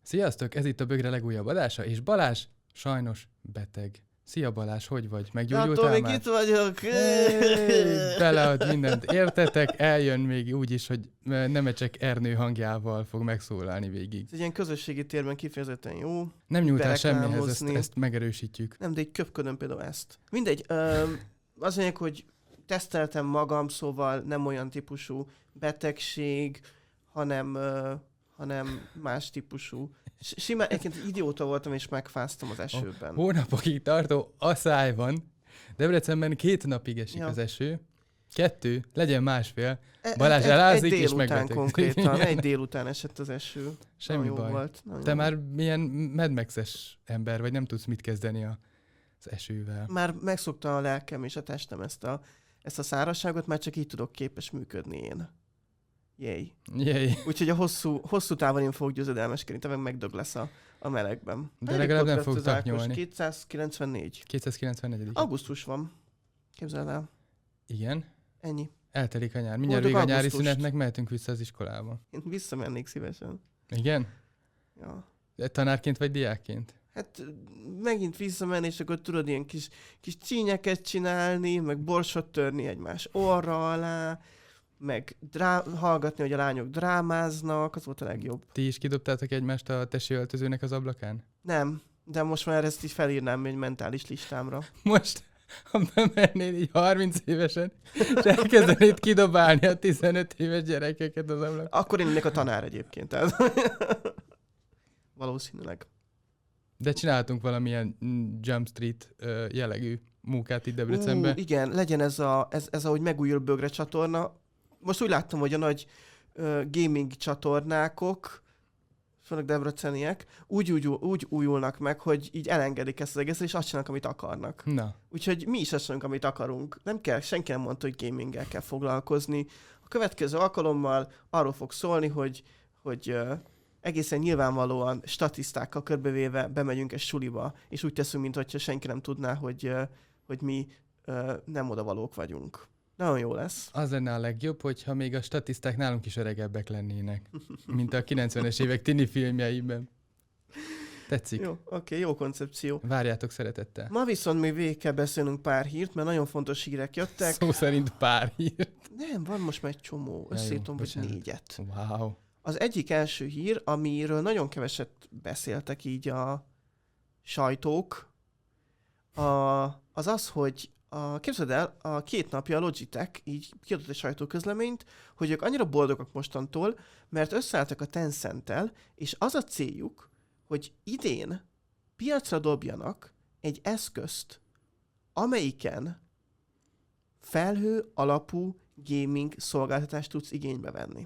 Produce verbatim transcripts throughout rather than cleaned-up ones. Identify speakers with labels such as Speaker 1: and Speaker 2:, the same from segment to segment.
Speaker 1: Sziasztok, ez itt a Bögre legújabb adása, és Balázs sajnos beteg. Szia Balázs, hogy vagy? Meggyógyultál
Speaker 2: még
Speaker 1: már?
Speaker 2: itt vagyok.
Speaker 1: Hey, belead mindent. Értetek? Eljön még úgy is, hogy Nemecsek Ernő hangjával fog megszólalni végig.
Speaker 2: Ez egy ilyen közösségi térben kifejezetten jó.
Speaker 1: Nem nyúltál semmihez, ezt, ezt megerősítjük.
Speaker 2: Nem, de egy köpködöm például ezt. Mindegy, ö, az mondjuk, hogy teszteltem magam, szóval nem olyan típusú betegség, hanem, ö, hanem más típusú. Simán, egyébként idióta voltam, és megfáztam az esőben.
Speaker 1: Hónapokig tartó asszály van. Debrecenben két napig esik ja. az eső. Kettő, legyen másfél. Balázs
Speaker 2: egy,
Speaker 1: elázik,
Speaker 2: egy
Speaker 1: és megbetegszik.
Speaker 2: konkrétan, egy délután esett az eső.
Speaker 1: Semmi
Speaker 2: jó
Speaker 1: baj.
Speaker 2: Volt.
Speaker 1: Te már milyen Mad Max-es ember vagy, nem tudsz mit kezdeni a, az esővel.
Speaker 2: Már megszokta a lelkem és a testem ezt a, ezt a szárazságot, már csak így tudok képes működni én. Jéj.
Speaker 1: Jéj.
Speaker 2: Úgyhogy a hosszú, hosszú távon én fogok győzedelmeskedni, te meg megdög lesz a, a melegben.
Speaker 1: De legalább nem fog
Speaker 2: taknyolni.
Speaker 1: taknyolni.
Speaker 2: kétszázkilencvennégy.
Speaker 1: kétszázkilencvennégy.
Speaker 2: Augusztus van. Képzeld el.
Speaker 1: Igen.
Speaker 2: Ennyi.
Speaker 1: Eltelik a nyár. Mindjárt
Speaker 2: Boldog
Speaker 1: vége a nyári
Speaker 2: augusztust.
Speaker 1: szünetnek, mehetünk vissza az iskolába.
Speaker 2: Én visszamennék szívesen.
Speaker 1: Igen?
Speaker 2: Ja.
Speaker 1: De tanárként vagy diákként?
Speaker 2: Hát megint visszamenni, és akkor tudod ilyen kis, kis csínyeket csinálni, meg borsot törni egymás orra alá, meg drá- hallgatni, hogy a lányok drámáznak, az volt a legjobb.
Speaker 1: Ti is kidobtátok egymást a tesi öltözőnek az ablakán?
Speaker 2: Nem, de most már ezt így felírnám egy mentális listámra.
Speaker 1: Most, ha bemennél így harminc évesen, és elkezdenéd kidobálni a tizenöt éves gyerekeket az ablakán.
Speaker 2: Akkor én lennék a tanár egyébként. Tehát. Valószínűleg.
Speaker 1: De csináltunk valamilyen Jump Street uh, jellegű munkát itt Debrecenben.
Speaker 2: Uh, igen, legyen ez, a, ez, ez ahogy megújul Bögre csatorna. Most úgy láttam, hogy a nagy uh, gaming csatornákok, főleg debreceniek, úgy, úgy, úgy újulnak meg, hogy így elengedik ezt az egészet, és azt csinálnak, amit akarnak.
Speaker 1: Na.
Speaker 2: Úgyhogy mi is azt csinálunk, amit akarunk. Nem kell, senki nem mondta, hogy gaminggel kell foglalkozni. A következő alkalommal arról fog szólni, hogy, hogy uh, egészen nyilvánvalóan statisztákkal körbevéve bemegyünk egy suliba, és úgy teszünk, mintha senki nem tudná, hogy, uh, hogy mi uh, nem odavalók vagyunk. Nagyon jó lesz.
Speaker 1: Az lenne a legjobb, hogyha még a statiszták nálunk is öregebbek lennének, mint a kilencvenes évek tini filmjeiben. Tetszik.
Speaker 2: Jó, oké, jó koncepció.
Speaker 1: Várjátok szeretettel.
Speaker 2: Ma viszont még végig kell beszélnünk pár hírt, mert nagyon fontos hírek jöttek.
Speaker 1: Szó szerint pár hírt.
Speaker 2: Nem, van most már egy csomó. Összeírtam, vagy négyet.
Speaker 1: Wow.
Speaker 2: Az egyik első hír, amiről nagyon keveset beszéltek így a sajtók, a, az az, hogy a, képzeld el, a két napja a Logitech így kiadott egy sajtóközleményt, hogy ők annyira boldogak mostantól, mert összeálltak a Tencenttel, és az a céljuk, hogy idén piacra dobjanak egy eszközt, amelyiken felhő alapú gaming szolgáltatást tudsz igénybe venni.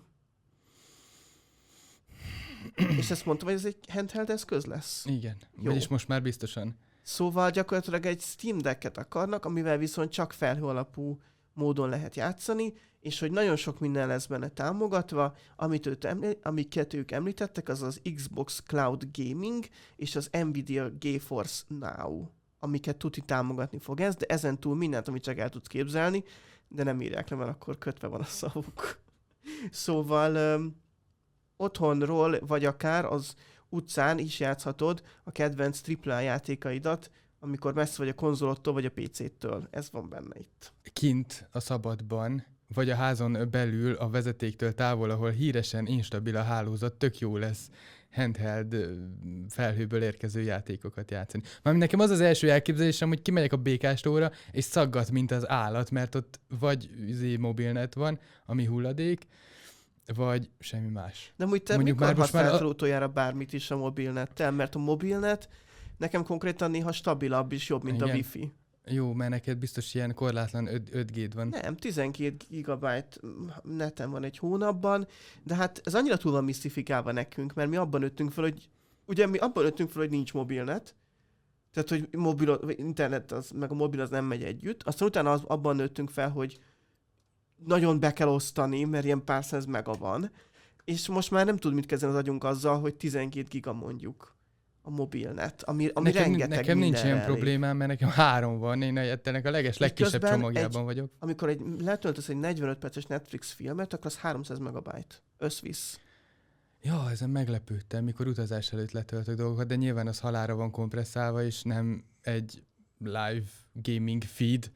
Speaker 2: És ezt mondtam, hogy ez egy handheld eszköz lesz?
Speaker 1: Igen,
Speaker 2: jó.
Speaker 1: Vagyis most már biztosan.
Speaker 2: Szóval gyakorlatilag egy Steam Decket akarnak, amivel viszont csak felhő alapú módon lehet játszani, és hogy nagyon sok minden lesz benne támogatva, amit őt eml- amiket ők említettek, az az Xbox Cloud Gaming és az Nvidia GeForce Now, amiket tuti támogatni fog ez, de ezen túl mindent, amit csak el tudsz képzelni, de nem írják le, mert akkor kötve van a szavuk. Szóval öm, otthonról, vagy akár az utcán is játszhatod a kedvenc tripla á játékaidat, amikor messze vagy a konzolottól, vagy a pé cétől. Ez van benne itt.
Speaker 1: Kint a szabadban, vagy a házon belül a vezetéktől távol, ahol híresen instabil a hálózat, tök jó lesz handheld felhőből érkező játékokat játszani. Mármint nekem az az első elképzelésem, hogy kimegyek a békástóra, és szaggat, mint az állat, mert ott vagy üzé mobilnet van, ami hulladék, vagy semmi más.
Speaker 2: De úgy te
Speaker 1: Mondjuk
Speaker 2: mikor
Speaker 1: már most
Speaker 2: használtál
Speaker 1: már a...
Speaker 2: utoljára bármit is a mobilnettel? Mert a mobilnet nekem konkrétan néha stabilabb is, jobb, mint igen. a wifi.
Speaker 1: Jó, mert neked biztos ilyen korlátlan öt G-d van.
Speaker 2: Nem, tizenkét gigabyte neten van egy hónapban, de hát ez annyira túl van misztifikálva nekünk, mert mi abban nőttünk fel, hogy ugye mi abban nőttünk fel, hogy nincs mobilnet, tehát hogy mobil, internet az, meg a mobil az nem megy együtt, aztán utána az, abban nőttünk fel, hogy nagyon be kell osztani, mert ilyen pár száz mega van, és most már nem tud mit kezdeni az agyunk azzal, hogy tizenkét giga mondjuk a mobilnet, ami, ami
Speaker 1: nekem,
Speaker 2: rengeteg
Speaker 1: nekem nincs ilyen
Speaker 2: elég.
Speaker 1: problémám, mert nekem három van, én ennek a leges, legkisebb csomagjában
Speaker 2: egy,
Speaker 1: vagyok.
Speaker 2: Amikor egy, letöltesz egy negyvenöt perces Netflix filmet, akkor az háromszáz megabyte. Összvisz.
Speaker 1: Ja, ezen meglepődtem, mikor utazás előtt letöltök dolgokat, de nyilván az halálra van kompresszálva, és nem egy live gaming feed,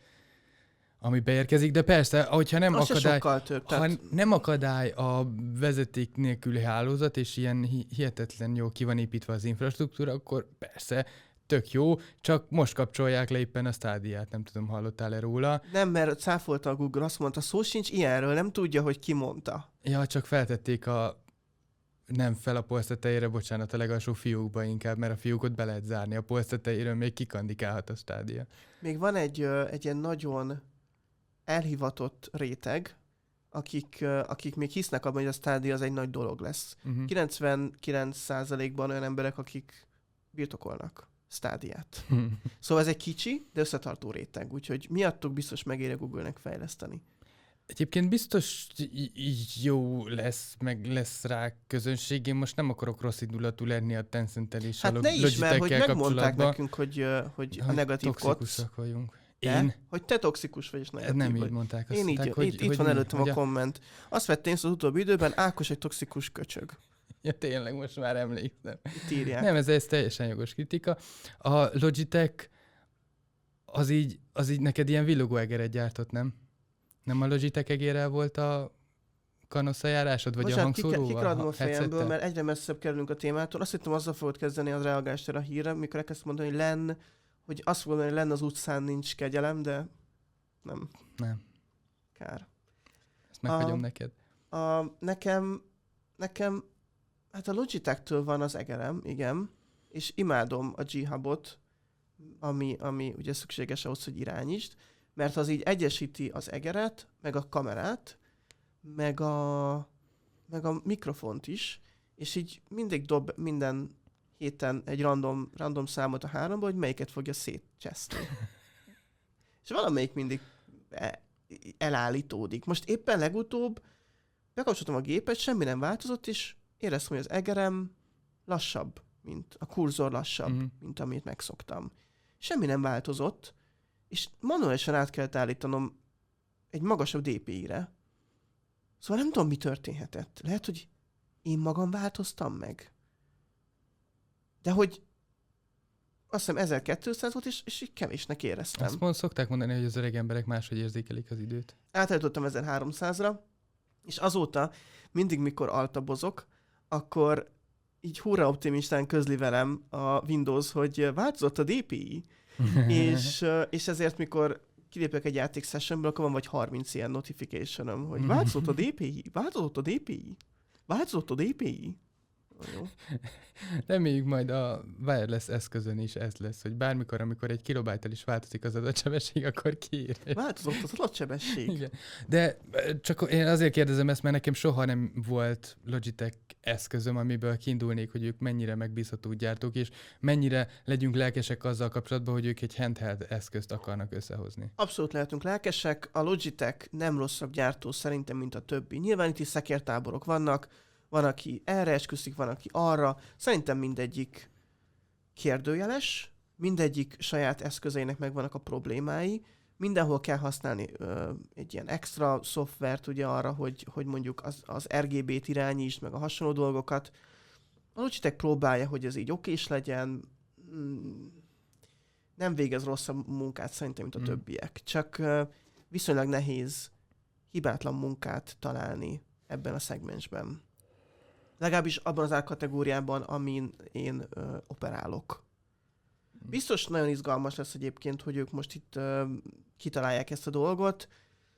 Speaker 1: ami beérkezik, de persze, hogyha nem
Speaker 2: Az
Speaker 1: akadály,
Speaker 2: több,
Speaker 1: ha
Speaker 2: tehát...
Speaker 1: nem akadály a vezeték nélküli hálózat, és ilyen hihetetlen jó ki van építve az infrastruktúra, akkor persze, tök jó, csak most kapcsolják le éppen a Stadiát, nem tudom, hallottál-e róla?
Speaker 2: Nem, mert cáfolta a Google, azt mondta, szó sincs ilyenről, nem tudja, hogy ki mondta.
Speaker 1: Ja, csak feltették a nem fel a polc tetejére, bocsánat, a legalsó fiókba inkább, mert a fiókot be lehet zárni, a polc tetejéről még kikandikálhat a Stadia.
Speaker 2: Még van egy, egy ilyen nagyon elhivatott réteg, akik, akik még hisznek abban, hogy a Stadia az egy nagy dolog lesz. Uh-huh. kilencvenkilenc százalékban olyan emberek, akik birtokolnak Stadiát. Szóval ez egy kicsi, de összetartó réteg, úgyhogy miattuk biztos megéri Google-nek fejleszteni.
Speaker 1: Egyébként biztos jó lesz, meg lesz rá közönség. Én most nem akarok rossz indulatú lenni a Tencent-tel és
Speaker 2: hát
Speaker 1: a
Speaker 2: ne is, mert hogy megmondták nekünk, hogy, hogy a negatív kod.
Speaker 1: Toxikusak vagyunk.
Speaker 2: Én?
Speaker 1: Én?
Speaker 2: Hogy te toxikus vagy és negatív
Speaker 1: nem
Speaker 2: vagy.
Speaker 1: így mondták. Azt
Speaker 2: Én
Speaker 1: mondták,
Speaker 2: így,
Speaker 1: hogy,
Speaker 2: itt,
Speaker 1: hogy
Speaker 2: itt van
Speaker 1: mi?
Speaker 2: előttem
Speaker 1: hogy
Speaker 2: a komment. Azt vettem észre az utóbbi időben, Ákos egy toxikus köcsög.
Speaker 1: Ja, tényleg, most már emlékszem.
Speaker 2: Itt írják.
Speaker 1: Nem, ez, ez teljesen jogos kritika. A Logitech az így, az így neked ilyen villogó egeret gyártott, nem? Nem a Logitech egérrel volt a kanosszajárásod, vagy
Speaker 2: Bocsánat,
Speaker 1: a hangszóróval?
Speaker 2: kikradom a fejemből,
Speaker 1: headsettel?
Speaker 2: mert egyre messzebb kerülünk a témától. Azt hittem, azzal fogod kezdeni az reagást erre a hírre, mikor elkezdtem mondani, hogy lenn, hogy azt fogod mondani, hogy lenn az utcán nincs kegyelem, de nem.
Speaker 1: Nem.
Speaker 2: Kár.
Speaker 1: Ezt meghagyom
Speaker 2: a,
Speaker 1: neked.
Speaker 2: A, nekem, nekem, hát a Logitech-től van az egerem, igen, és imádom a G-Hubot, ami, ami ugye szükséges ahhoz, hogy irányítsd, mert az így egyesíti az egeret, meg a kamerát, meg a, meg a mikrofont is, és így mindig dob minden héten egy random, random számot a háromba, hogy melyiket fogja szétcseszni. És valamelyik mindig elállítódik. Most éppen legutóbb bekapcsoltam a gépet, semmi nem változott, és éreztem, hogy az egerem lassabb, mint a kurzor lassabb, mm-hmm. mint amit megszoktam. Semmi nem változott, és manuálisan át kellett állítanom egy magasabb dé pé i-re. Szóval nem tudom, mi történhetett. Lehet, hogy én magam változtam meg. De hogy azt hiszem ezerkétszáz volt, és, és így kevésnek éreztem.
Speaker 1: Azt mond, szokták mondani, hogy az öreg emberek máshogy érzékelik az időt.
Speaker 2: Átállítottam ezerháromszázra, és azóta mindig, mikor altabozok, akkor így hurra optimistán közli velem a Windows, hogy változott a dé pé i, és, és ezért, mikor kilépek egy játék sessionből, akkor van vagy harminc ilyen notification-öm, hogy változott a dé pé i, változott a dé pé i, változott a dé pé i. Jó.
Speaker 1: Reméljük majd a wireless eszközön is ez lesz, hogy bármikor, amikor egy kilobájttal is változik az adatsebesség, akkor kiír.
Speaker 2: Változott az adatsebesség.
Speaker 1: Igen. De csak én azért kérdezem ezt, mert nekem soha nem volt Logitech eszközöm, amiből kiindulnék, hogy ők mennyire megbízható gyártók, és mennyire legyünk lelkesek azzal kapcsolatban, hogy ők egy handheld eszközt akarnak összehozni.
Speaker 2: Abszolút lehetünk lelkesek. A Logitech nem rosszabb gyártó szerintem, mint a többi. Nyilván itt is szekértáborok vannak, van, aki erre esküszik, van, aki arra. Szerintem mindegyik kérdőjeles, mindegyik saját eszközeinek megvannak a problémái, mindenhol kell használni ö, egy ilyen extra szoftvert ugye arra, hogy, hogy mondjuk az, az er gé bé-t irányítsd, meg a hasonló dolgokat. A Logitech próbálja, hogy ez így okés legyen, nem végez rosszabb munkát szerintem, mint a mm. többiek. Csak ö, viszonylag nehéz hibátlan munkát találni ebben a szegmensben. Legalábbis abban az árkategóriában, amin én ö, operálok. Biztos nagyon izgalmas lesz egyébként, hogy ők most itt ö, kitalálják ezt a dolgot.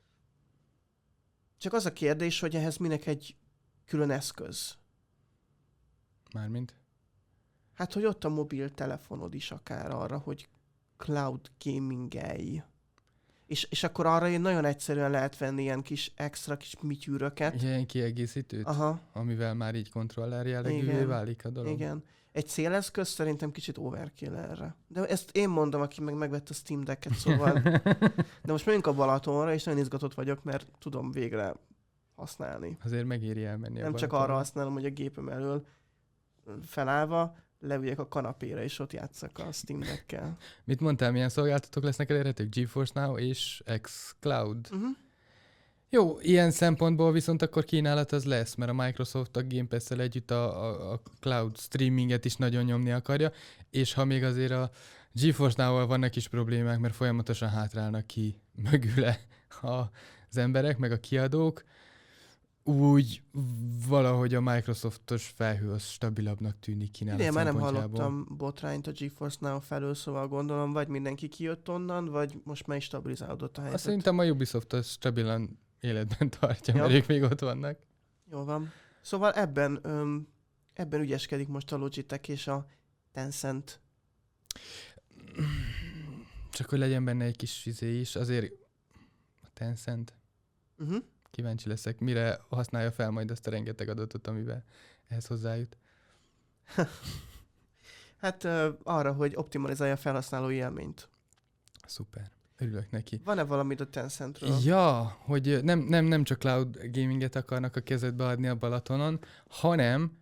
Speaker 2: Csak az a kérdés, hogy ehhez minek egy külön eszköz.
Speaker 1: Mármint?
Speaker 2: Hát, hogy ott a mobiltelefonod is akár arra, hogy cloud gaming-elj. És, és akkor arra én nagyon egyszerűen lehet venni ilyen kis extra kis mityűröket.
Speaker 1: Ilyen kiegészítőt,
Speaker 2: aha.
Speaker 1: Amivel már így kontroller jellegűvé válik a dolog.
Speaker 2: Igen. Egy céleszköz szerintem kicsit overkill erre. De ezt én mondom, aki meg megvette a Steam Decket, szóval. De most menjünk a Balatonra, és nagyon izgatott vagyok, mert tudom végre használni.
Speaker 1: Azért megéri elmenni a
Speaker 2: Nem csak arra használom, hogy a gépem elől felállva leüljek a kanapére, és ott játsszak a Steam Deckkel.
Speaker 1: Mit mondtál, milyen szolgáltatók lesznek elérhetők? GeForce Now és xCloud. Uh-huh. Jó, ilyen szempontból viszont akkor kínálat az lesz, mert a Microsoft a Game Pass-szel együtt a, a, a cloud streaminget is nagyon nyomni akarja, és ha még azért a GeForce Now-val vannak is problémák, mert folyamatosan hátrálnak ki mögüle az emberek, meg a kiadók, úgy valahogy a Microsoftos felhő az stabilabbnak tűnik kínálat
Speaker 2: Idén már nem
Speaker 1: szempontjából.
Speaker 2: hallottam botrányt a GeForce Now felől, szóval gondolom, vagy mindenki kijött onnan, vagy most már is stabilizálódott a helyzet.
Speaker 1: Azt szerintem a Ubisoft az stabilan életben tartja,
Speaker 2: Ja.
Speaker 1: mert ők még ott vannak.
Speaker 2: Jó van. Szóval ebben, öm, ebben ügyeskedik most a Logitech és a Tencent.
Speaker 1: Csak hogy legyen benne egy kis izé is, azért a Tencent,
Speaker 2: Uh-huh.
Speaker 1: kíváncsi leszek, mire használja fel majd azt a rengeteg adatot, amivel ehhez hozzájut.
Speaker 2: Hát ö, arra, hogy optimalizálja a felhasználói élményt.
Speaker 1: Szuper. Örülök neki.
Speaker 2: Van-e valamit a Tencentről?
Speaker 1: Ja, hogy nem, nem, nem csak cloud gaminget akarnak a kezedbe adni a Balatonon, hanem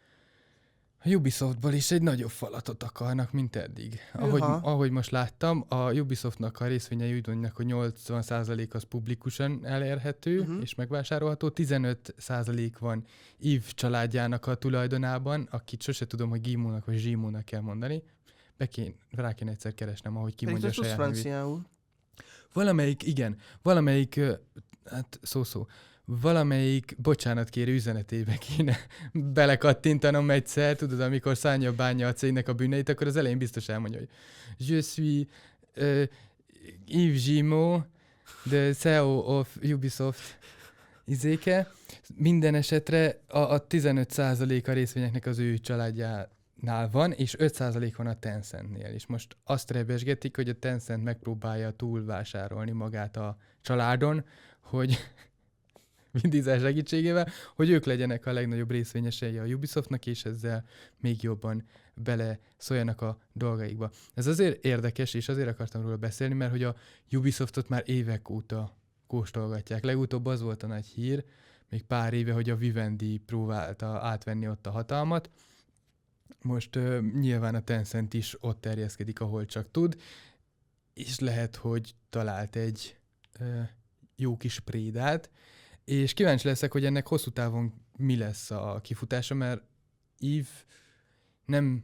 Speaker 1: a Ubisoftból is egy nagyobb falatot akarnak, mint eddig. Ahogy,
Speaker 2: Hűha.
Speaker 1: ahogy most láttam, a Ubisoftnak a részvényei úgy mondják, hogy nyolcvan százalék az publikusan elérhető
Speaker 2: Mhm.
Speaker 1: és megvásárolható, tizenöt százalék van Yves családjának a tulajdonában, akit sose tudom, hogy Gimónak vagy Zsimónak kell mondani. Be kéne, rá kéne egyszer keresnem, ahogy
Speaker 2: Pedig
Speaker 1: kimondja a
Speaker 2: te tudsz
Speaker 1: saját nevét.
Speaker 2: franciául.
Speaker 1: Valamelyik, igen, valamelyik, ö, hát szó-szó, valamelyik bocsánatkérő üzenetébe kéne belekattintanom egyszer, tudod, amikor szárnya bánja a cégnek a bűneit, akkor az elején biztos elmondja, hogy Je suis uh, Yves Gimot, the C E O of Ubisoft izéke. Minden esetre a, a tizenöt százalék a részvényeknek az ő családjánál van, és öt százalék van a Tencentnél. És most azt rebesgetik, hogy a Tencent megpróbálja túlvásárolni magát a családon, hogy Vin Diesel segítségével, hogy ők legyenek a legnagyobb részvényesei a Ubisoftnak, és ezzel még jobban bele szóljanak a dolgaikba. Ez azért érdekes, és azért akartam róla beszélni, mert hogy a Ubisoftot már évek óta kóstolgatják. Legutóbb az volt a nagy hír, még pár éve, hogy a Vivendi próbálta átvenni ott a hatalmat. Most uh, nyilván a Tencent is ott terjeszkedik, ahol csak tud, és lehet, hogy talált egy uh, jó kis prédát, és kíváncsi leszek, hogy ennek hosszú távon mi lesz a kifutása, mert Yves nem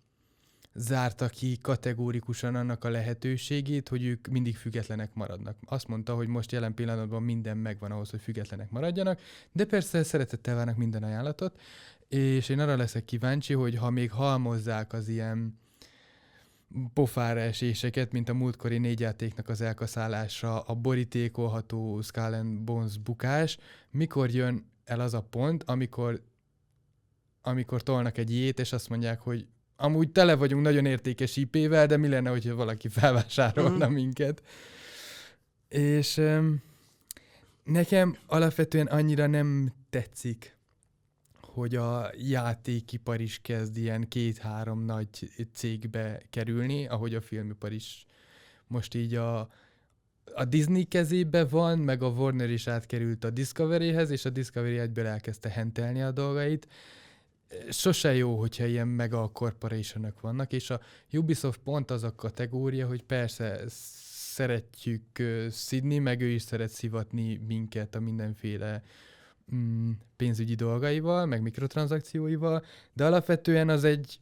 Speaker 1: zárta ki kategórikusan annak a lehetőségét, hogy ők mindig függetlenek maradnak. Azt mondta, hogy most jelen pillanatban minden megvan ahhoz, hogy függetlenek maradjanak, de persze szeretettel várnak minden ajánlatot, és én arra leszek kíváncsi, hogy ha még halmozzák az ilyen pofára eséseket, mint a múltkori négy játéknak az elkaszálása, a borítékolható Skull and Bones bukás, mikor jön el az a pont, amikor, amikor tolnak egy jét, és azt mondják, hogy amúgy tele vagyunk nagyon értékes í pével, de mi lenne, hogyha valaki felvásárolna mm. minket. És um, nekem alapvetően annyira nem tetszik, hogy a játékipar is kezd ilyen két-három nagy cégbe kerülni, ahogy a filmipar is most így a, a Disney kezébe van, meg a Warner is átkerült a Discoveryhez, és a Discovery egyből elkezdte hentelni a dolgait. Sose jó, hogyha ilyen mega corporationok vannak, és a Ubisoft pont az a kategória, hogy persze szeretjük szidni, meg ő is szeret szivatni minket a mindenféle mm, pénzügyi dolgaival, meg mikrotranszakcióival, de alapvetően az egy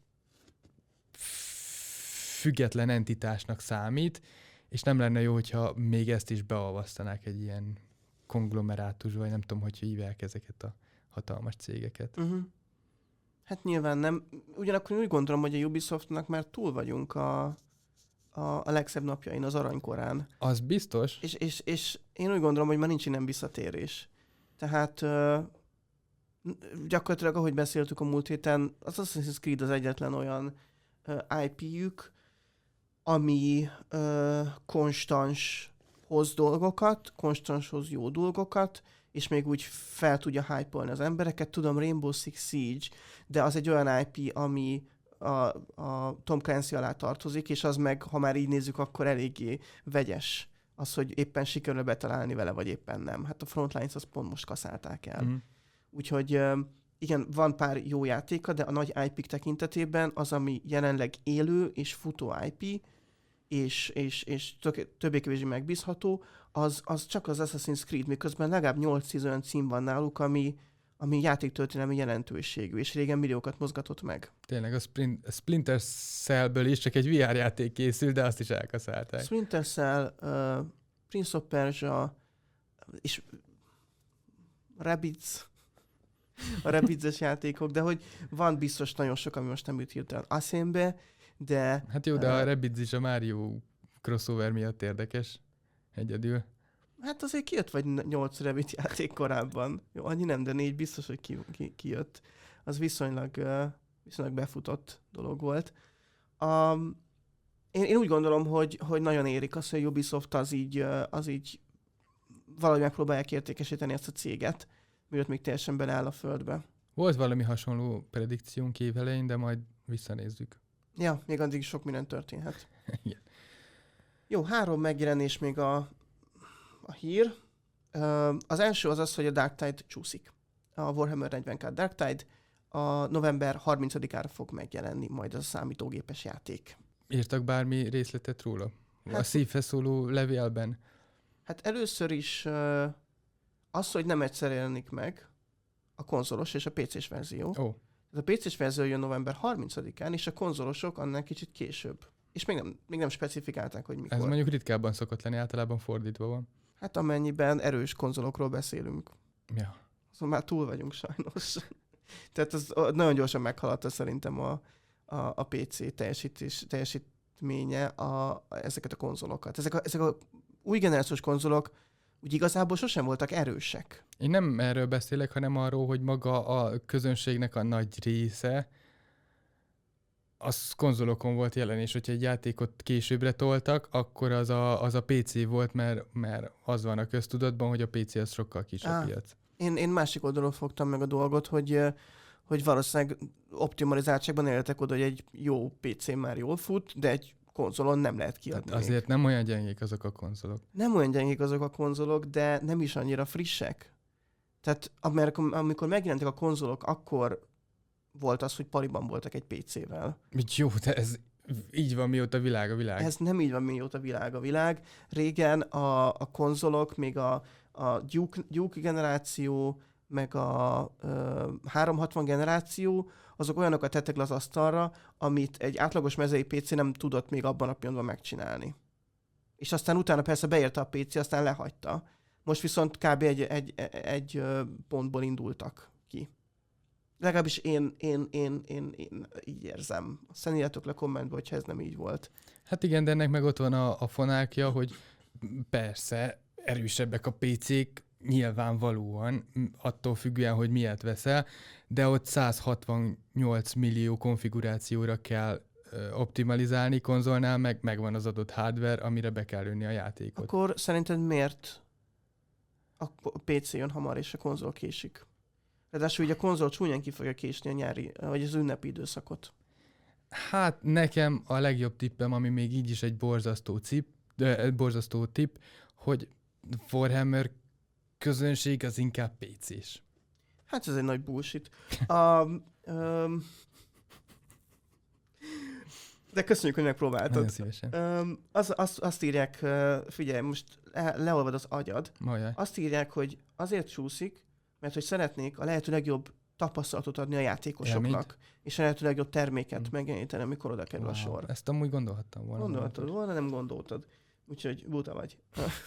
Speaker 1: független entitásnak számít, és nem lenne jó, hogyha még ezt is beolvasztanák egy ilyen konglomerátusba, vagy nem tudom, hogy hívják ezeket a hatalmas cégeket.
Speaker 2: Uh-huh. Hát nyilván nem. Ugyanakkor úgy gondolom, hogy a Ubisoftnak már túl vagyunk a, a, a legszebb napjain, az aranykorán.
Speaker 1: Az biztos.
Speaker 2: És, és, és én úgy gondolom, hogy már nincs innen visszatérés. Tehát uh, gyakorlatilag, ahogy beszéltük a múlt héten, az Assassin's Creed az egyetlen olyan uh, í pé-jük, ami uh, konstans hoz dolgokat, konstans hoz jó dolgokat, és még úgy fel tudja hype-olni az embereket. Tudom, Rainbow Six Siege, de az egy olyan í pé, ami a, a Tom Clancy alá tartozik, és az meg, ha már így nézzük, akkor eléggé vegyes az, hogy éppen sikerül betalálni vele, vagy éppen nem. Hát a Frontlines azt pont most kaszálták el. Mm. Úgyhogy igen, van pár jó játéka, de a nagy í pé-k tekintetében az, ami jelenleg élő és futó í pé, és, és, és többé-kevésbé megbízható, az, az csak az Assassin's Creed, miközben legalább nyolc-tíz olyan cím van náluk, ami, ami játéktörténelmi jelentőségű, és régen milliókat mozgatott meg.
Speaker 1: Tényleg a, Sprint, a Splinter Cellből is csak egy vé er játék készül, de azt is elkaszálták.
Speaker 2: Splinter Cell, uh, Prince of Persia, és Rabbids, a Rabbids-es játékok, de hogy van biztos nagyon sok, ami most nem jut hirtelen eszembe, de...
Speaker 1: Hát jó, de uh, a Rabbids is a Mario crossover miatt érdekes egyedül.
Speaker 2: Hát azért kijött vagy nyolc Rabbids játék korábban. Jó, annyi nem, de négy biztos, hogy ki, ki, kijött. Az viszonylag, uh, viszonylag befutott dolog volt. Um, én, én úgy gondolom, hogy, hogy nagyon érik azt, hogy a Ubisoft az így, uh, az így valahogy megpróbálják értékesíteni ezt a céget, mielőtt még teljesen beleáll a földbe.
Speaker 1: Volt valami hasonló predikciónk évelején, de majd visszanézzük.
Speaker 2: Ja, még addig sok minden történhet.
Speaker 1: Igen.
Speaker 2: Jó, három megjelenés még a, a hír. Uh, az első az az, hogy a Dark Tide csúszik. A Warhammer negyven ká Dark Tide a november harmincadikára fog megjelenni, majd az a számítógépes játék.
Speaker 1: Írtak bármi részletet róla? Hát, a szívhez szóló levélben?
Speaker 2: Hát először is uh, az, hogy nem egyszer jelenik meg a konzolos és a pé cés verzió.
Speaker 1: Oh.
Speaker 2: Ez a pé cés verzió jön november harmincadikán, és a konzolosok annál kicsit később. És még nem, még nem specifikálták, hogy mikor.
Speaker 1: Ez mondjuk ritkábban szokott lenni, általában fordítva van.
Speaker 2: Hát amennyiben erős konzolokról beszélünk.
Speaker 1: Ja.
Speaker 2: Szóval már túl vagyunk sajnos. Tehát az nagyon gyorsan meghaladta szerintem a, a, a pé cé teljesítés, teljesítménye a, a, ezeket a konzolokat. Ezek a, ezek a új generációs konzolok úgy igazából sosem voltak erősek.
Speaker 1: Én nem erről beszélek, hanem arról, hogy maga a közönségnek a nagy része az konzolokon volt jelen, és hogyha egy játékot későbbre toltak, akkor az a, az a pé cé volt, mert, mert az van a köztudatban, hogy a pé cé az sokkal kisebb ah, piac.
Speaker 2: Én, én másik oldalról fogtam meg a dolgot, hogy, hogy valószínűleg optimalizáltságban éltek oda, hogy egy jó pé cé már jól fut, de egy konzolon nem lehet kiadni.
Speaker 1: Tehát azért nem olyan gyengék azok a konzolok.
Speaker 2: Nem olyan gyengék azok a konzolok, de nem is annyira frissek. Tehát amikor, amikor megjelentek a konzolok, akkor volt az, hogy pariban voltak egy pé cével.
Speaker 1: Jó, de ez így van, mióta világ a világ.
Speaker 2: Ez nem így van, mióta világ a világ. Régen a, a konzolok, még a, a Duke, Duke generáció, meg a ö, háromszázhatvan generáció, azok olyanokat tettek le az asztalra, amit egy átlagos mezei pé cé nem tudott még abban a pillanatban megcsinálni. És aztán utána persze beérte a pé cé, aztán lehagyta. Most viszont kb. egy, egy, egy pontból indultak ki. Legalábbis én, én, én, én, én így érzem. Aztán írjátok le kommentbe, hogyha ez nem így volt.
Speaker 1: Hát igen, de ennek meg ott van a, a fonákja, hogy persze erősebbek a pé cék, nyilvánvalóan, attól függően, hogy miért veszel, de ott száz hatvannyolc millió konfigurációra kell ö, optimalizálni, konzolnál meg megvan az adott hardware, amire be kell ülni a játékot.
Speaker 2: Akkor szerinted miért a pé cé jön hamar, és a konzol késik? Ráadásul ugye a konzol csúnyán ki fogja késni a nyári, vagy az ünnepi időszakot.
Speaker 1: Hát nekem a legjobb tippem, ami még így is egy borzasztó, cip, de, borzasztó tipp, hogy Warhammer közönség az inkább pé cés.
Speaker 2: Hát ez egy nagy bullshit. um, um, de köszönjük, hogy megpróbáltad.
Speaker 1: Nagyon szívesen.
Speaker 2: Um, az, az, azt írják, uh, figyelj, most le, leolvad az agyad.
Speaker 1: Majaj.
Speaker 2: Azt írják, hogy azért csúszik, mert hogy szeretnék a lehető legjobb tapasztalatot adni a játékosoknak, Elményt? és a lehető legjobb terméket hmm. megjeleníteni, amikor oda kerül wow. a sor.
Speaker 1: Ezt amúgy gondolhattam volna.
Speaker 2: Gondolhatod volna, nem gondoltad. Úgyhogy buta vagy.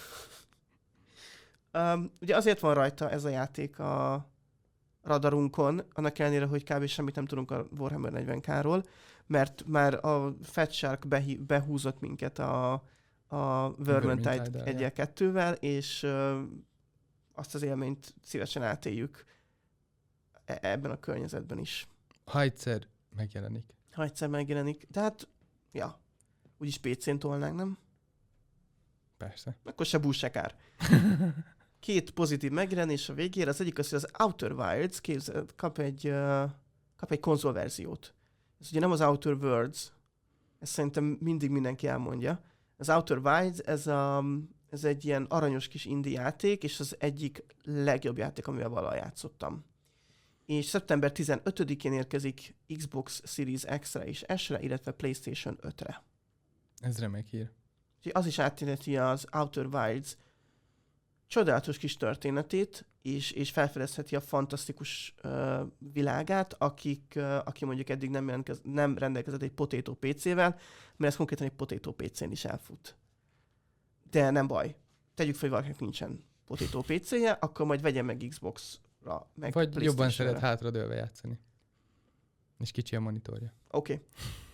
Speaker 2: um, ugye azért van rajta ez a játék a radarunkon, annak ellenére, hogy kb. Semmit nem tudunk a Warhammer negyven ká-ról, mert már a Fat Shark behi- behúzott minket a, a Vermintide egyel kettővel, és uh, azt az élményt szívesen átéljük e- ebben a környezetben is.
Speaker 1: Ha egyszer megjelenik.
Speaker 2: Ha egyszer megjelenik. De hát, ja, úgyis pé cén tolnánk, nem?
Speaker 1: Persze.
Speaker 2: Akkor se bús, se kár. Két pozitív megjelenés a végére. Az egyik az, hogy az Outer Wilds képzel, kap egy, uh, kap egy konzolverziót. Ez ugye nem az Outer Worlds. Ezt szerintem mindig mindenki elmondja. Az Outer Wilds, ez, a, ez egy ilyen aranyos kis indie játék, és az egyik legjobb játék, amivel valaha játszottam. És szeptember tizenötödikén érkezik Xbox Series X-re és S-re, illetve PlayStation ötre.
Speaker 1: Ez remek hír.
Speaker 2: Az is átéleti az Outer Wilds csodálatos kis történetét, és, és felfedezheti a fantasztikus uh, világát, akik, uh, aki mondjuk eddig nem, jelentkez, nem rendelkezett egy Potato pé cével, mert ez konkrétan egy Potato pé cén is elfut. De nem baj. Tegyük fel, hogy valakinek nincsen Potato pé céje, akkor majd vegyen meg Xbox-ra, meg
Speaker 1: Vagy jobban szeret hátradőlve játszani. És kicsi a monitorja.
Speaker 2: Oké. Okay.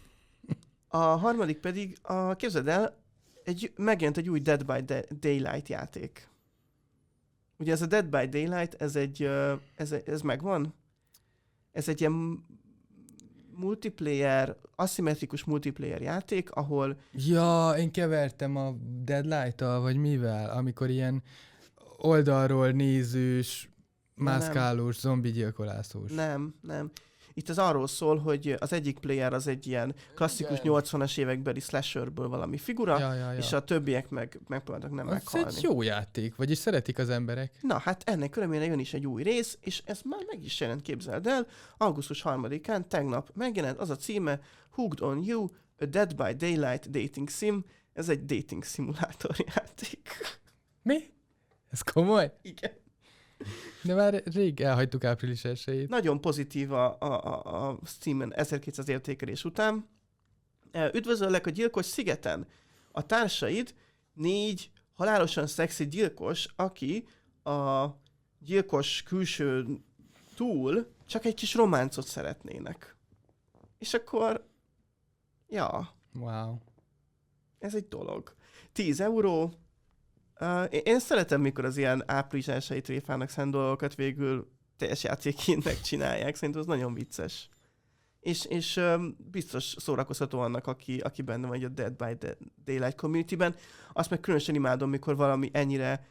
Speaker 2: A harmadik pedig, a, képzeld el, egy, megjelent egy új Dead by Daylight játék. Ugye ez a Dead by Daylight, ez egy, ez, ez megvan? Ez egy ilyen multiplayer, aszimmetrikus multiplayer játék, ahol...
Speaker 1: Ja, én kevertem a Deadlight-tal, vagy mivel, amikor ilyen oldalról nézős, mászkálós, zombigyilkolászós.
Speaker 2: Nem, nem. Itt ez arról szól, hogy az egyik player az egy ilyen klasszikus igen. nyolcvanas évekbeli slasherből valami figura, ja, ja, ja. és a többiek meg megpróbáltak nem az meghalni.
Speaker 1: Ez egy jó játék, vagyis szeretik az emberek.
Speaker 2: Na, hát ennek körülményre jön is egy új rész, és ez már meg is jelent, képzeld el. augusztus harmadikán, tegnap megjelent, az a címe Hooked on You, a Dead by Daylight Dating Sim. Ez egy dating szimulátor játék.
Speaker 1: Mi? Ez komoly?
Speaker 2: Igen.
Speaker 1: De már rég elhagytuk április elsejét.
Speaker 2: Nagyon pozitív a, a, a Steam-en ezerkétszáz értékelés után. Üdvözöllek a gyilkos szigeten. A társaid négy halálosan szexi gyilkos, aki a gyilkos külső túl csak egy kis románcot szeretnének. És akkor, ja.
Speaker 1: Wow.
Speaker 2: Ez egy dolog. tíz euró. Uh, én szeretem, mikor az ilyen április elsői tréfának szánt dolgokat végül teljes játékként csinálják. Szerintem az nagyon vicces. És, és um, biztos szórakoztató annak, aki, aki benne vagy a Dead by the Daylight community-ben. Azt meg különösen imádom, mikor valami ennyire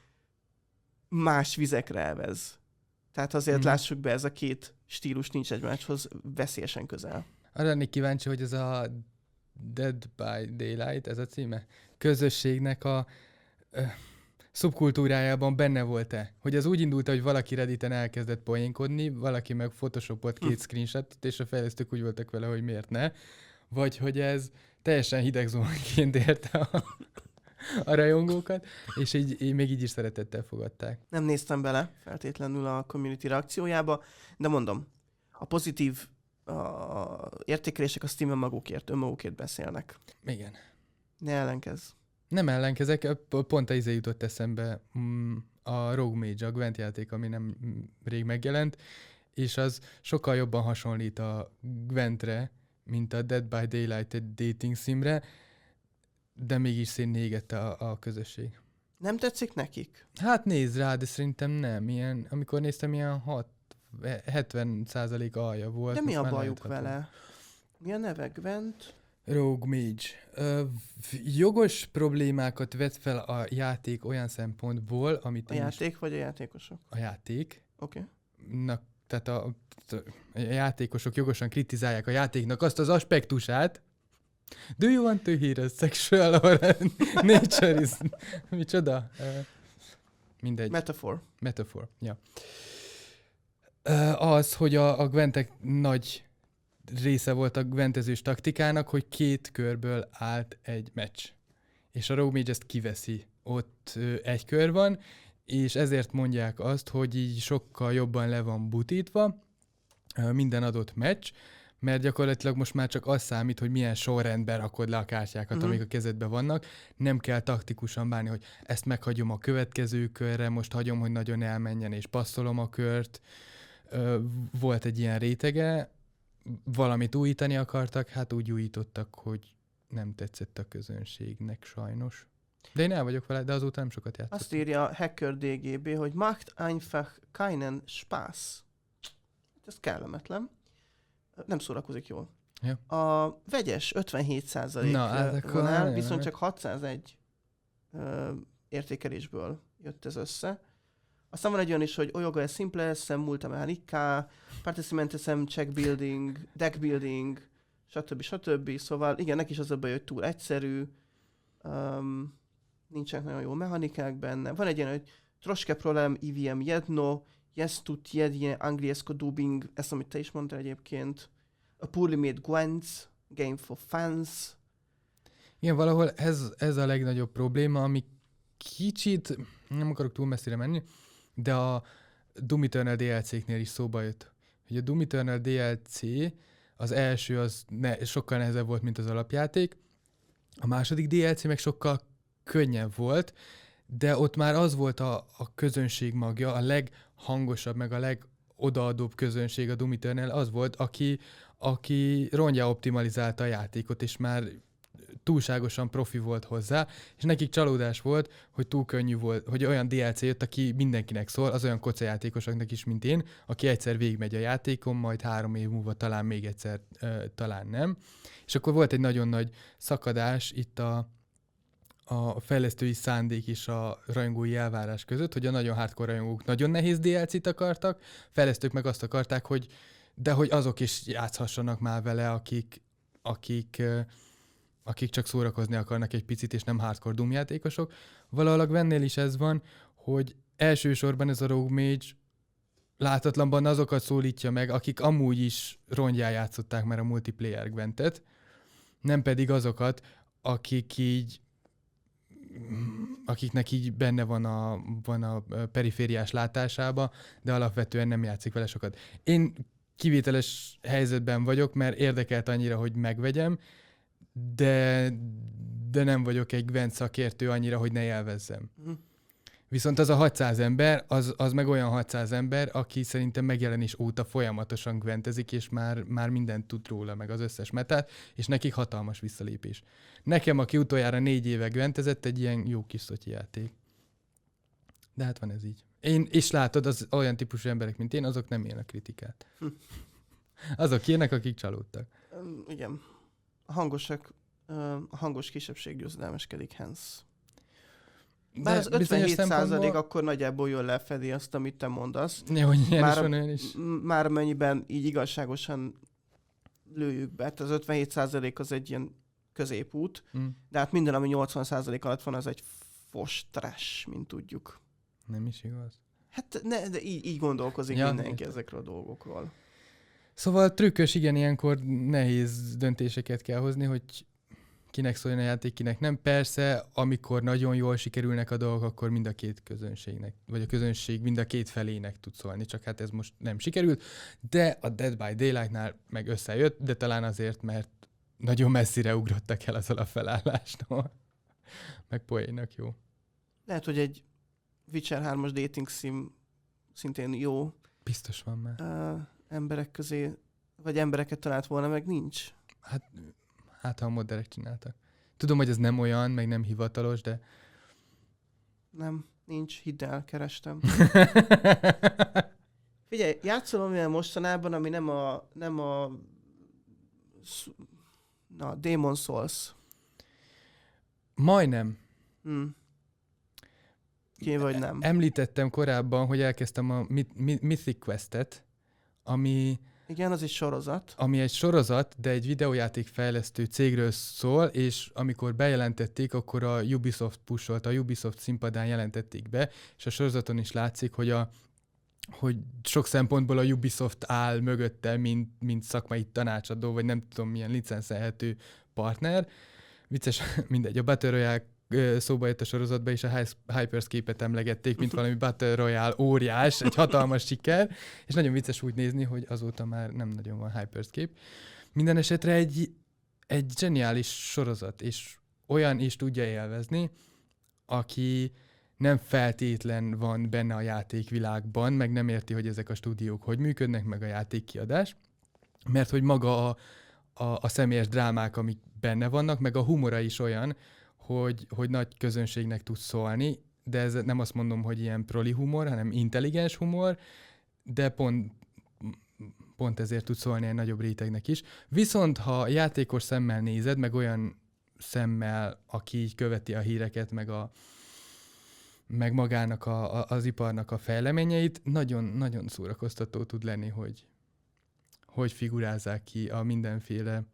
Speaker 2: más vizekre elvez. Tehát azért mm. lássuk be, ez a két stílus nincs egymáshoz veszélyesen közel.
Speaker 1: Arra lennék kíváncsi, hogy ez a Dead by Daylight, ez a címe, közösségnek a... Uh, szubkultúrájában benne volt-e? Hogy az úgy indult, hogy valaki Redditen elkezdett poénkodni, valaki meg photoshopolt két hm. screenshotot, és a fejlesztők úgy voltak vele, hogy miért ne. Vagy hogy ez teljesen hideg zónaként érte a, a rajongókat, és így, így, még így is szeretettel fogadták.
Speaker 2: Nem néztem bele feltétlenül a community reakciójába, de mondom, a pozitív a értékelések a Steam-en magukért, önmagukért beszélnek.
Speaker 1: Igen.
Speaker 2: Ne ellenkezz.
Speaker 1: Nem ellenkezek, pont a izé jutott eszembe a Rogue Mage, a Gwent játék, ami nem rég megjelent, és az sokkal jobban hasonlít a Gwentre, mint a Dead by Daylight egy dating simre, de mégis szénné égette a, a közösség.
Speaker 2: Nem tetszik nekik?
Speaker 1: Hát nézd rá, de szerintem nem. Ilyen, amikor néztem, ilyen hat, hetven százalék alja volt.
Speaker 2: De mi a bajuk vele? Mi a neve? Gwent?
Speaker 1: Rogue Mage. Ö, jogos problémákat vet fel a játék olyan szempontból, amit
Speaker 2: A játék is... vagy a játékosok?
Speaker 1: A játék.
Speaker 2: Oké. Okay.
Speaker 1: Na, tehát a, a játékosok jogosan kritizálják a játéknak azt az aspektusát. Do you want to hear a sexual or nature is... Micsoda? Uh, mindegy.
Speaker 2: Metaphor.
Speaker 1: Metaphor, ja. Uh, az, hogy a, a Gwentek nagy része volt a gwentezős taktikának, hogy két körből állt egy meccs. És a Rogue Mage ezt kiveszi. Ott ö, egy kör van, és ezért mondják azt, hogy így sokkal jobban le van butítva ö, minden adott meccs, mert gyakorlatilag most már csak az számít, hogy milyen sorrendben rakod le a kártyákat, uh-huh. amik a kezedben vannak. Nem kell taktikusan bánni, hogy ezt meghagyom a következő körre, most hagyom, hogy nagyon elmenjen, és passzolom a kört. Ö, volt egy ilyen rétege, valamit újítani akartak, hát úgy újítottak, hogy nem tetszett a közönségnek sajnos. De én el vagyok vele, de azóta nem sokat játszottam.
Speaker 2: Azt írja Hacker dé gé bé, hogy macht einfach keinen Spaß. Ez kellemetlen. Nem szórakozik jól.
Speaker 1: Ja.
Speaker 2: A vegyes ötvenhét százalék van el, viszont csak hatszázegy ö, értékelésből jött ez össze. Aztán van egy olyan is, hogy Oyoga es simple, sem multa mechanica, participante sem check building, deck building, stb. stb. Szóval igen, neki is az a baj, hogy túl egyszerű, um, nincsenek nagyon jó mechanikák benne. Van egy ilyen, hogy troszkę problem i vé em jedno, jest tu jednie angliesco dubbing, ezt amit te is mondtál egyébként. A poorly made Gwent, game for fans.
Speaker 1: Igen, valahol ez, ez a legnagyobb probléma, ami kicsit, nem akarok túl messzire menni, de a Doom Eternal dé el cé-knél is szóba jött. Hogy a Doom Eternal dé el cé, az első az ne, sokkal nehezebb volt, mint az alapjáték, a második dé el cé meg sokkal könnyebb volt, de ott már az volt a, a közönség magja, a leghangosabb, meg a legodaadóbb közönség a Doom Eternal az volt, aki, aki rongyá optimalizálta a játékot, és már túlságosan profi volt hozzá, és nekik csalódás volt, hogy túl könnyű volt, hogy olyan dé el cé jött, aki mindenkinek szól, az olyan kocajátékosoknak is, mint én, aki egyszer végigmegy a játékon, majd három év múlva talán még egyszer, uh, talán nem. És akkor volt egy nagyon nagy szakadás itt a, a fejlesztői szándék és a rajongói elvárás között, hogy a nagyon hardcore rajongók nagyon nehéz dé el cét akartak, fejlesztők meg azt akarták, hogy de hogy azok is játszhassanak már vele, akik, akik uh, akik csak szórakozni akarnak egy picit, és nem hardcore Doom játékosok. Valahol Gwennél is ez van, hogy elsősorban ez a Rogue Mage látatlanban azokat szólítja meg, akik amúgy is rongyá játszották már a multiplayer Gwentet, nem pedig azokat, akik így akiknek így benne van a, van a perifériás látásába, de alapvetően nem játszik vele sokat. Én kivételes helyzetben vagyok, mert érdekelt annyira, hogy megvegyem, De, de nem vagyok egy Gwent szakértő annyira, hogy ne élvezzem. Mm. Viszont az a hatszáz ember, az, az meg olyan hatszáz ember, aki szerintem megjelenés óta folyamatosan Gwentezik, és már, már mindent tud róla, meg az összes metát, és nekik hatalmas visszalépés. Nekem, aki utoljára négy éve Gwentezett, egy ilyen jó kis szotyi játék. De hát van ez így. Én, és látod, az olyan típusú emberek, mint én, azok nem élnek kritikát. Hm. Azok ilyenek, akik csalódtak.
Speaker 2: Um, igen. A hangosak, a hangos kisebbség győzedelmeskedik, hence. Bár az ötvenhét százalék akkor nagyjából jól lefedi azt, amit te mondasz.
Speaker 1: Jó, hogy ilyen
Speaker 2: már,
Speaker 1: is van, olyan is.
Speaker 2: Már mennyiben így igazságosan lőjük be. Tehát az ötvenhét százalék az egy ilyen középút, mm. de hát minden, ami nyolcvan százalék alatt van, az egy fos trash, mint tudjuk.
Speaker 1: Nem is igaz.
Speaker 2: Hát ne, de így, így gondolkozik ja, mindenki ezekről a dolgokról.
Speaker 1: Szóval trükkös, igen, ilyenkor nehéz döntéseket kell hozni, hogy kinek szóljon a játék, kinek nem. Persze, amikor nagyon jól sikerülnek a dolgok, akkor mind a két közönségnek, vagy a közönség mind a két felének tud szólni, csak hát ez most nem sikerült. De a Dead by Daylight-nál meg összejött, de talán azért, mert nagyon messzire ugrottak el azzal a felállástól. Meg poénnak jó.
Speaker 2: Lehet, hogy egy Witcher hármas dating sim szintén jó.
Speaker 1: Biztos van már.
Speaker 2: Uh, emberek közé, vagy embereket talált volna, meg nincs.
Speaker 1: Hát, hát ha a modderek csináltak. Tudom, hogy ez nem olyan, meg nem hivatalos, de...
Speaker 2: Nem, nincs, hidd el, kerestem. Figyelj, játszol olyan mostanában, ami nem a, nem a na, Demon's Souls.
Speaker 1: Majdnem.
Speaker 2: Hmm. Ki vagy nem?
Speaker 1: Említettem korábban, hogy elkezdtem a Mythic Quest-et, ami...
Speaker 2: Igen, az egy sorozat.
Speaker 1: Ami egy sorozat, de egy videójáték fejlesztő cégről szól, és amikor bejelentették, akkor a Ubisoft pusholt, a Ubisoft színpadán jelentették be, és a sorozaton is látszik, hogy, a, hogy sok szempontból a Ubisoft áll mögötte, mint, mint szakmai tanácsadó, vagy nem tudom milyen licenszelhető partner. Vicces, mindegy, a Battle Royale szóba jött a sorozatba, és a Hyperscape-et emlegették, mint valami Battle Royale óriás, egy hatalmas siker, és nagyon vicces úgy nézni, hogy azóta már nem nagyon van Hyperscape. Minden esetre egy, egy zseniális sorozat, és olyan is tudja élvezni, aki nem feltétlen van benne a játékvilágban, meg nem érti, hogy ezek a stúdiók hogy működnek, meg a játékkiadás, mert hogy maga a, a, a személyes drámák, amik benne vannak, meg a humora is olyan, Hogy, hogy nagy közönségnek tud szólni, de ez nem azt mondom, hogy ilyen proli humor, hanem intelligens humor, de pont, pont ezért tud szólni egy nagyobb rétegnek is. Viszont ha játékos szemmel nézed, meg olyan szemmel, aki így követi a híreket, meg, a, meg magának a, a, az iparnak a fejleményeit, nagyon, nagyon szórakoztató tud lenni, hogy hogy figurázzák ki a mindenféle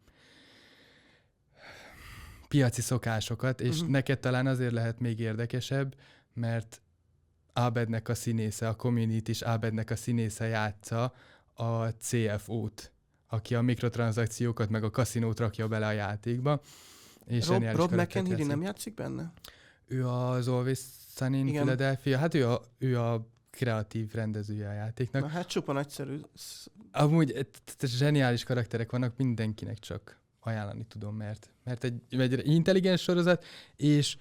Speaker 1: piaci szokásokat, és uh-huh. neked talán azért lehet még érdekesebb, mert Abednek a színésze, a Community is Abednek a színésze játsza a cé ef ó-t, aki a mikrotranszakciókat meg a kaszinót rakja bele a játékba, És
Speaker 2: Rob,
Speaker 1: zseniális
Speaker 2: Rob
Speaker 1: karaktert
Speaker 2: McEnroe
Speaker 1: játszik.
Speaker 2: nem játszik benne?
Speaker 1: Ő az Always Sunny in
Speaker 2: Igen.
Speaker 1: Philadelphia, hát ő a, ő a kreatív rendezője a játéknak.
Speaker 2: Na hát csupa nagyszerű.
Speaker 1: Amúgy e- t- t- zseniális karakterek vannak, mindenkinek csak ajánlani tudom, mert, mert egy, egy intelligens sorozat, és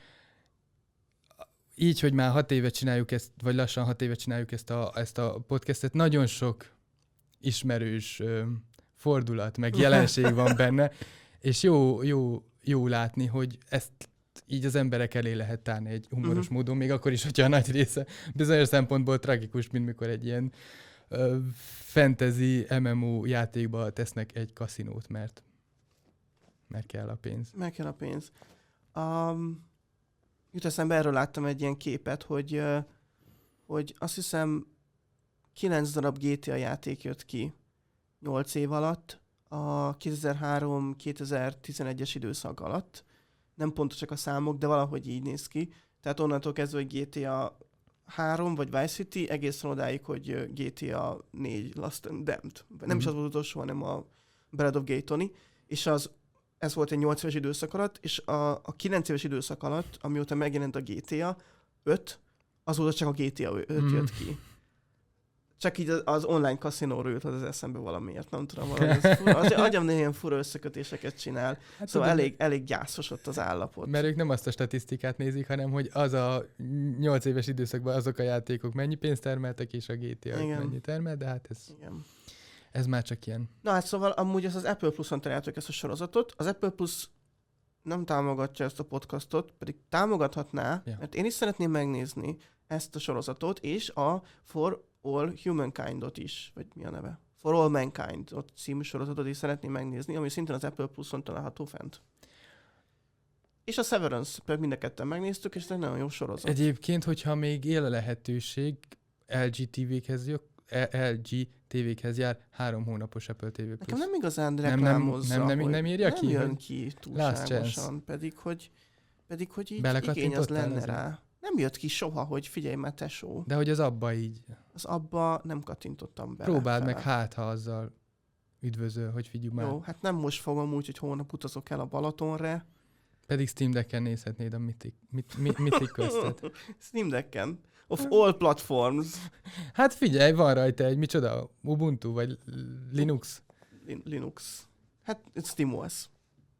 Speaker 1: így, hogy már hat éve csináljuk ezt, vagy lassan hat éve csináljuk ezt a, ezt a podcastet, nagyon sok ismerős ö, fordulat, meg jelenség van benne, és jó, jó, jó látni, hogy ezt így az emberek elé lehet tárni egy humoros
Speaker 2: Mhm.
Speaker 1: módon, még akkor is, hogyha a nagy része bizonyos szempontból tragikus, mint mikor egy ilyen ö, fantasy em em o játékba tesznek egy kaszinót, mert, mert kell a pénz.
Speaker 2: Meg kell a pénz. Um, jut eszembe, erről láttam egy ilyen képet, hogy, uh, hogy azt hiszem kilenc darab gé té á játék jött ki nyolc év alatt, a kétezer-három kétezer-tizenegyes időszak alatt. Nem pontosak a számok, de valahogy így néz ki. Tehát onnantól kezdve, hogy gé té á három vagy Vice City, egészen odáig, hogy uh, gé té á négy Lost and Damned. Nem
Speaker 1: Mhm.
Speaker 2: is az volt utolsó, hanem a Breath of Gay-Tony. És az ez volt egy nyolc éves időszak alatt, és a, a kilenc éves időszak alatt, amióta megjelent a gé té á öt, azóta csak a gé té á öt
Speaker 1: Mm.
Speaker 2: jött ki. Csak így az, az online kaszinóról jut az eszembe valamiért, nem tudom, valami ez fura. Az agyam néha ilyen fura összekötéseket csinál,
Speaker 1: Hát
Speaker 2: szóval
Speaker 1: tudom,
Speaker 2: elég, elég gyászos ott az állapot.
Speaker 1: Mert ők nem azt a statisztikát nézik, hanem hogy az a nyolc éves időszakban azok a játékok mennyi pénzt termeltek, és a gé té á
Speaker 2: Igen.
Speaker 1: mennyi termel, de hát ez,
Speaker 2: Igen.
Speaker 1: ez már csak ilyen.
Speaker 2: Na hát szóval amúgy ez az Apple Plus-on találtuk ezt a sorozatot. Az Apple Plus nem támogatja ezt a podcastot, pedig támogathatná,
Speaker 1: Ja.
Speaker 2: mert én is szeretném megnézni ezt a sorozatot, és a For All Humankind-ot is, vagy mi a neve? For All Mankind ott című sorozatot is szeretném megnézni, ami szintén az Apple Plus-on található fent. És a Severance, pedig mind a ketten megnéztük, és ez egy nagyon jó sorozat.
Speaker 1: Egyébként, hogyha még él a lehetőség, el gé tévékhez, jö- el gé tévékhez jár három hónapos Apple té vé Plus.
Speaker 2: Nekem nem igazán
Speaker 1: nem-
Speaker 2: reklámozza,
Speaker 1: nem- nem-
Speaker 2: hogy
Speaker 1: nem írja
Speaker 2: nem
Speaker 1: ki,
Speaker 2: jön
Speaker 1: hogy
Speaker 2: ki
Speaker 1: last
Speaker 2: túlságosan, pedig hogy, pedig hogy így igény az
Speaker 1: Belekattintottál
Speaker 2: lenne
Speaker 1: azért?
Speaker 2: rá. Nem jött ki soha, hogy figyelj már tesó.
Speaker 1: De hogy az abba így.
Speaker 2: Az abba nem kattintottam bele.
Speaker 1: Próbáld meg,
Speaker 2: fele.
Speaker 1: hát ha azzal üdvözöl, hogy figyelj már.
Speaker 2: Jó, hát nem most fogom úgy, hogy hónap utazok el a Balatonra.
Speaker 1: Pedig Steam Decken nézhetnéd a Mythic, mit, mit, Mythic Questet.
Speaker 2: Steam Decken. Of all platforms.
Speaker 1: Hát figyelj, van rajta egy, micsoda, Ubuntu vagy Linux.
Speaker 2: Lin- Linux. Hát SteamOS.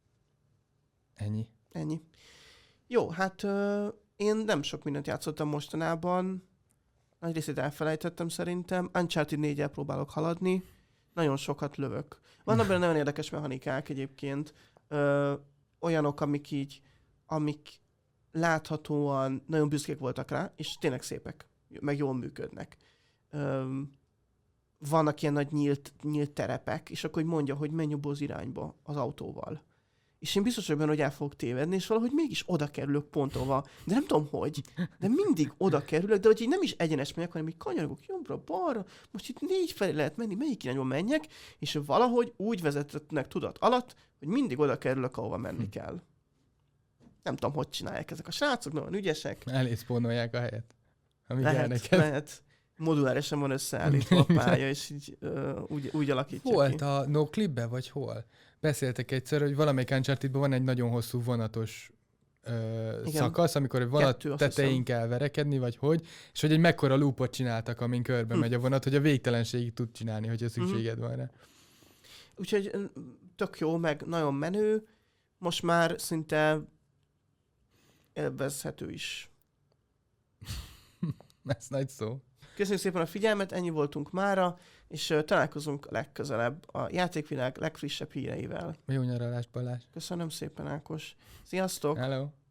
Speaker 1: Ennyi.
Speaker 2: Ennyi. Jó, hát ö, én nem sok mindent játszottam mostanában. Nagy részét elfelejtettem szerintem. Uncharted néggyel próbálok haladni. Nagyon sokat lövök. Vannak benne nagyon érdekes mechanikák egyébként. Ö, olyanok, amik így, amik láthatóan nagyon büszkék voltak rá, és tényleg szépek, meg jól működnek. Ö, vannak ilyen nagy nyílt, nyílt terepek, és akkor hogy mondja, hogy menj abba az irányba az autóval. És én biztos vagyok benne, hogy el fogok tévedni, és valahogy mégis oda kerülök pontova. De nem tudom, hogy. De mindig oda kerülök, de hogy így nem is egyenes megyek, hanem így kanyarogok jobbra, balra, most itt négy felé lehet menni, melyik irányba menjek, és valahogy úgy vezetnek tudat alatt, hogy mindig oda kerülök, ahova menni
Speaker 1: Hm.
Speaker 2: kell. Nem tudom, hogy csinálják ezek a srácok, nagyon ügyesek.
Speaker 1: Elé szpónolják a helyet. Ami kell
Speaker 2: Lehet,
Speaker 1: neked.
Speaker 2: lehet. Modulárisan van összeállítva a pálya, és így ö, úgy, úgy alakítja
Speaker 1: Volt
Speaker 2: ki.
Speaker 1: a Noclipbe, vagy hol? Beszéltek egyszer, hogy valamelyik Unchartedban van egy nagyon hosszú vonatos ö, szakasz, amikor egy vonat
Speaker 2: Kettő, azt
Speaker 1: tetején
Speaker 2: hiszem.
Speaker 1: kell verekedni, vagy hogy, és hogy egy mekkora loopot csináltak, amin körbe
Speaker 2: Hm.
Speaker 1: megy a vonat, hogy a végtelenségig tud csinálni, hogyha szükséged van rá.
Speaker 2: Úgyhogy ö, tök jó, meg nagyon menő. Most már szinte élvezhető is.
Speaker 1: Ez nagy szó.
Speaker 2: Köszönjük szépen a figyelmet, ennyi voltunk mára, és ö, találkozunk legközelebb a játékvilág legfrissebb híreivel.
Speaker 1: Jó nyaralást, Balázs.
Speaker 2: Köszönöm szépen, Ákos. Sziasztok!
Speaker 1: Hello.